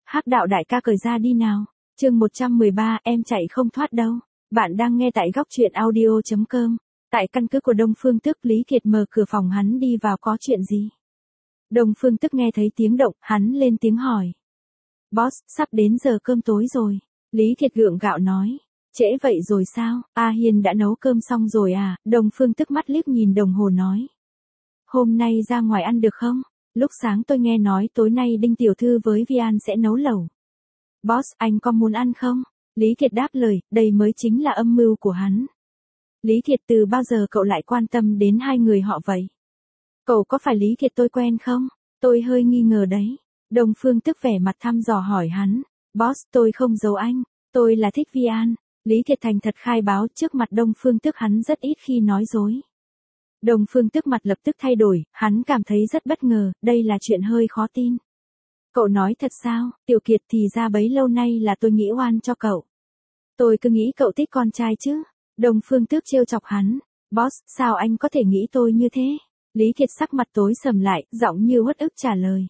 Hắc đạo đại ca cởi ra đi nào. Chương 113, em chạy không thoát đâu. Bạn đang nghe tại góc truyện audio.com. Tại căn cứ của Đông Phương Tước, Lý Kiệt mở cửa phòng hắn đi vào, có chuyện gì? Đông Phương Tước nghe thấy tiếng động, hắn lên tiếng hỏi. Boss, sắp đến giờ cơm tối rồi. Lý Kiệt gượng gạo nói. Trễ vậy rồi sao? A Hiên đã nấu cơm xong rồi à? Đông Phương Tước mắt liếc nhìn đồng hồ nói. Hôm nay ra ngoài ăn được không? Lúc sáng tôi nghe nói tối nay Đinh Tiểu Thư với Vi An sẽ nấu lẩu. Boss, anh có muốn ăn không? Lý Kiệt đáp lời, đây mới chính là âm mưu của hắn. Lý Kiệt, từ bao giờ cậu lại quan tâm đến hai người họ vậy? Cậu có phải Lý Kiệt tôi quen không? Tôi hơi nghi ngờ đấy. Đông Phương Tước vẻ mặt thăm dò hỏi hắn. Boss, tôi không giấu anh. Tôi là thích Vi An. Lý Kiệt thành thật khai báo, trước mặt Đông Phương Tước hắn rất ít khi nói dối. Đông Phương Tước mặt lập tức thay đổi, hắn cảm thấy rất bất ngờ, đây là chuyện hơi khó tin. Cậu nói thật sao? Tiểu Kiệt, thì ra bấy lâu nay là tôi nghĩ oan cho cậu. Tôi cứ nghĩ cậu thích con trai chứ. Đông Phương Tước trêu chọc hắn. Boss, sao anh có thể nghĩ tôi như thế? Lý Kiệt sắc mặt tối sầm lại, giọng như uất ức trả lời.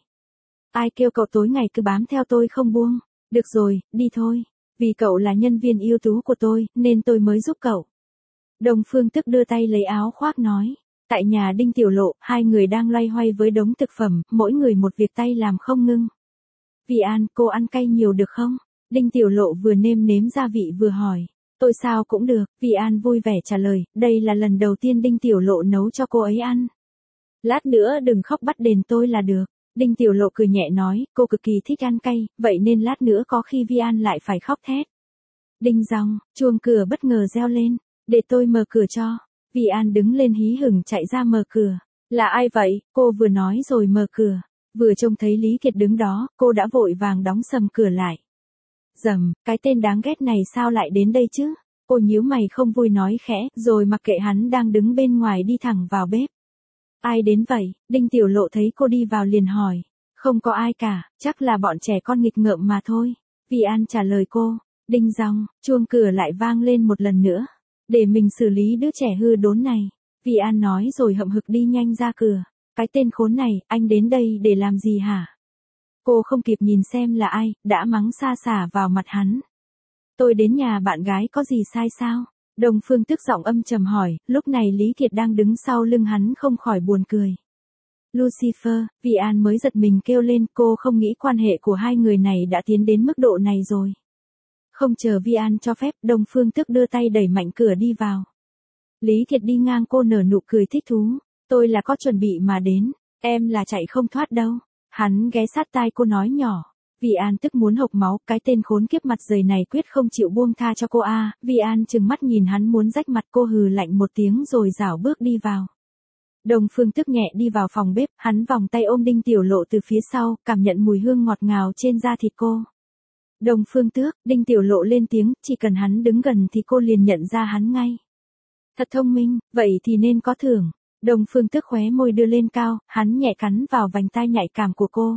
Ai kêu cậu tối ngày cứ bám theo tôi không buông? Được rồi, đi thôi. Vì cậu là nhân viên ưu tú của tôi, nên tôi mới giúp cậu. Đông Phương Tước đưa tay lấy áo khoác nói. Tại nhà Đinh Tiểu Lộ, hai người đang loay hoay với đống thực phẩm, mỗi người một việc tay làm không ngưng. Vi An, cô ăn cay nhiều được không? Đinh Tiểu Lộ vừa nêm nếm gia vị vừa hỏi. Tôi sao cũng được, Vi An vui vẻ trả lời, đây là lần đầu tiên Đinh Tiểu Lộ nấu cho cô ấy ăn. Lát nữa đừng khóc, bắt đền tôi là được. Đinh Tiểu Lộ cười nhẹ nói, cô cực kỳ thích ăn cay, vậy nên lát nữa có khi Vi An lại phải khóc thét. Đinh dong, chuông cửa bất ngờ reo lên, để tôi mở cửa cho. Vi An đứng lên hí hửng chạy ra mở cửa. Là ai vậy? Cô vừa nói rồi mở cửa. Vừa trông thấy Lý Kiệt đứng đó, cô đã vội vàng đóng sầm cửa lại. Dầm, cái tên đáng ghét này sao lại đến đây chứ? Cô nhíu mày không vui nói khẽ, rồi mặc kệ hắn đang đứng bên ngoài đi thẳng vào bếp. Ai đến vậy? Đinh Tiểu Lộ thấy cô đi vào liền hỏi. Không có ai cả, chắc là bọn trẻ con nghịch ngợm mà thôi. Vi An trả lời cô. Đinh dong, chuông cửa lại vang lên một lần nữa. Để mình xử lý đứa trẻ hư đốn này. Vi An nói rồi hậm hực đi nhanh ra cửa. Cái tên khốn này, anh đến đây để làm gì hả? Cô không kịp nhìn xem là ai, đã mắng xa xả vào mặt hắn. Tôi đến nhà bạn gái có gì sai sao? Đông Phương Tước giọng âm trầm hỏi, lúc này Lý Kiệt đang đứng sau lưng hắn không khỏi buồn cười. Lucifer, Vi An mới giật mình kêu lên, cô không nghĩ quan hệ của hai người này đã tiến đến mức độ này rồi. Không chờ Vi An cho phép, Đông Phương Tước đưa tay đẩy mạnh cửa đi vào. Lý Kiệt đi ngang cô nở nụ cười thích thú. Tôi là có chuẩn bị mà đến, em là chạy không thoát đâu. Hắn ghé sát tai cô nói nhỏ. Vi An tức muốn hộc máu, cái tên khốn kiếp mặt dày này quyết không chịu buông tha cho cô a. Vi An trừng mắt nhìn hắn muốn rách mặt, cô hừ lạnh một tiếng rồi rảo bước đi vào. Đông Phương Tước nhẹ đi vào phòng bếp, hắn vòng tay ôm Đinh Tiểu Lộ từ phía sau, cảm nhận mùi hương ngọt ngào trên da thịt cô. Đông Phương Tước, Đinh Tiểu Lộ lên tiếng, chỉ cần hắn đứng gần thì cô liền nhận ra hắn ngay. Thật thông minh, vậy thì nên có thưởng. Đông Phương Tước khóe môi đưa lên cao, hắn nhẹ cắn vào vành tai nhạy cảm của cô.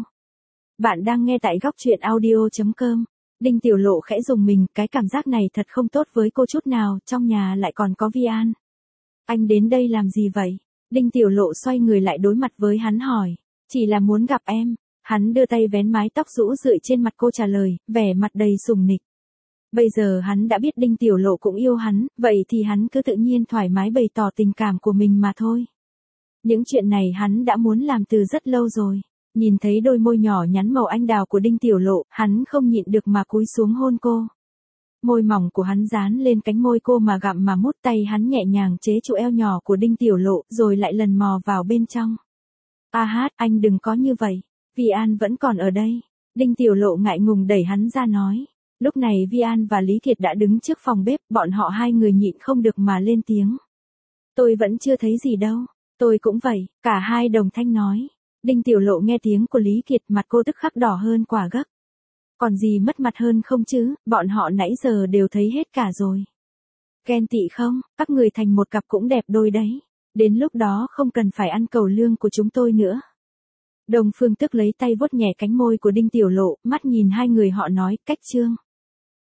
Bạn đang nghe tại góc truyện audio.com. Đinh Tiểu Lộ khẽ rùng mình, cái cảm giác này thật không tốt với cô chút nào, trong nhà lại còn có Vi An. Anh đến đây làm gì vậy? Đinh Tiểu Lộ xoay người lại đối mặt với hắn hỏi. Chỉ là muốn gặp em. Hắn đưa tay vén mái tóc rũ rượi trên mặt cô trả lời, vẻ mặt đầy sùng nịch. Bây giờ hắn đã biết Đinh Tiểu Lộ cũng yêu hắn, vậy thì hắn cứ tự nhiên thoải mái bày tỏ tình cảm của mình mà thôi. Những chuyện này hắn đã muốn làm từ rất lâu rồi. Nhìn thấy đôi môi nhỏ nhắn màu anh đào của Đinh Tiểu Lộ, hắn không nhịn được mà cúi xuống hôn cô. Môi mỏng của hắn dán lên cánh môi cô mà gặm mà mút, tay hắn nhẹ nhàng chế trụ eo nhỏ của Đinh Tiểu Lộ, rồi lại lần mò vào bên trong. A hát, anh đừng có như vậy. Vi An vẫn còn ở đây. Đinh Tiểu Lộ ngại ngùng đẩy hắn ra nói. Lúc này Vi An và Lý Kiệt đã đứng trước phòng bếp, bọn họ hai người nhịn không được mà lên tiếng. Tôi vẫn chưa thấy gì đâu. Tôi cũng vậy, cả hai đồng thanh nói. Đinh Tiểu Lộ nghe tiếng của Lý Kiệt, mặt cô tức khắc đỏ hơn quả gấc. Còn gì mất mặt hơn không chứ, bọn họ nãy giờ đều thấy hết cả rồi. Ghen tị không, các người thành một cặp cũng đẹp đôi đấy. Đến lúc đó không cần phải ăn cầu lương của chúng tôi nữa. Đông Phương Tước lấy tay vuốt nhẹ cánh môi của Đinh Tiểu Lộ, mắt nhìn hai người họ nói, cách trương.